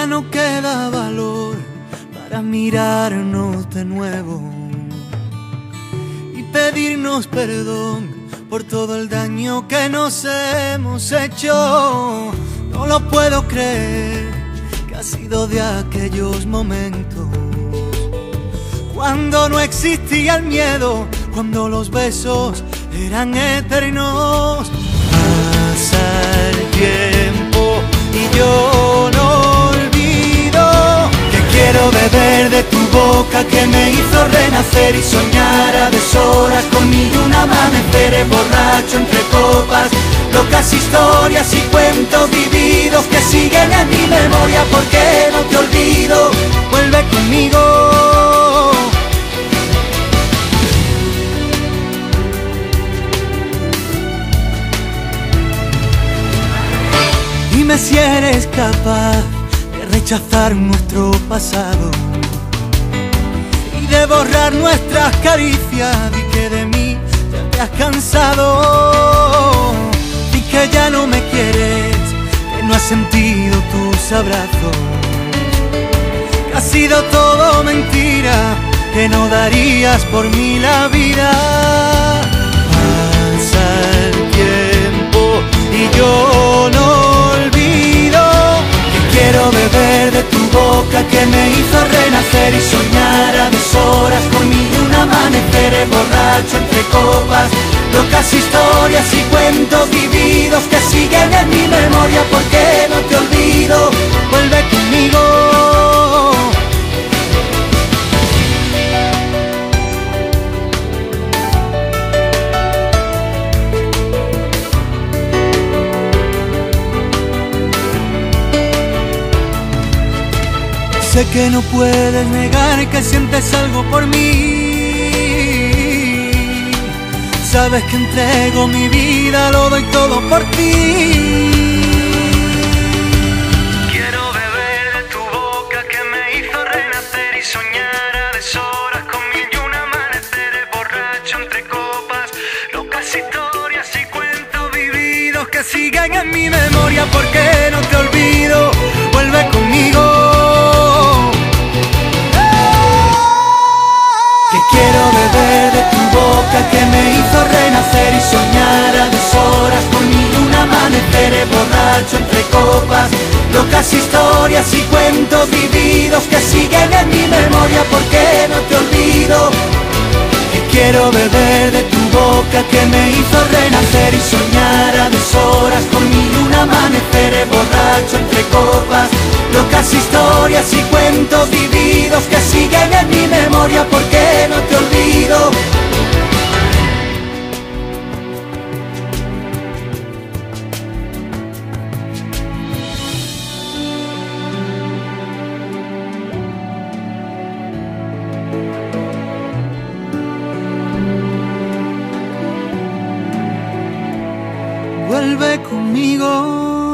ya no queda valor para mirarnos de nuevo y pedirnos perdón por todo el daño que nos hemos hecho. No lo puedo creer, que ha sido de aquellos momentos cuando no existía el miedo, cuando los besos eran eternos. Pasa el tiempo y yo no olvido que quiero beber de tu boca que me hizo renacer y soñar a deshoras conmigo un amanecer borracho entre copas, locas historias y cuentos vividos que siguen en mi memoria. Porque no te olvido, vuelve conmigo. Dime si eres capaz de rechazar nuestro pasado y de borrar nuestras caricias. Di que de mí ya te has cansado, di que ya no me quieres, que no has sentido tus abrazos, que ha sido todo mentira, que no darías por mí la vida. Pasa el tiempo y yo no quiero beber de tu boca que me hizo renacer y soñar a deshoras conmigo un amanecer borracho entre copas, locas historias y cuentos vividos que siguen en mi memoria. Porque no te olvido, vuelve conmigo. Sé que no puedes negar que sientes algo por mí. Sabes que entrego mi vida, lo doy todo por ti. Quiero beber de tu boca que me hizo renacer y soñar a deshoras con mil y un amanecer borracho entre copas, locas historias y cuentos vividos que siguen en mi memoria. Porque no te olvido, vuelve conmigo. Quiero beber de tu boca que me hizo renacer y soñar a deshoras conmigo un amanecer borracho entre copas, locas historias y cuentos vividos que siguen en mi memoria. Porque no te olvido, que quiero beber de tu boca que me hizo renacer y soñar a deshoras conmigo un amanecer borracho entre copas, locas historias y cuentos vividos que siguen en mi memoria. Porque no te olvido. Vuelve conmigo.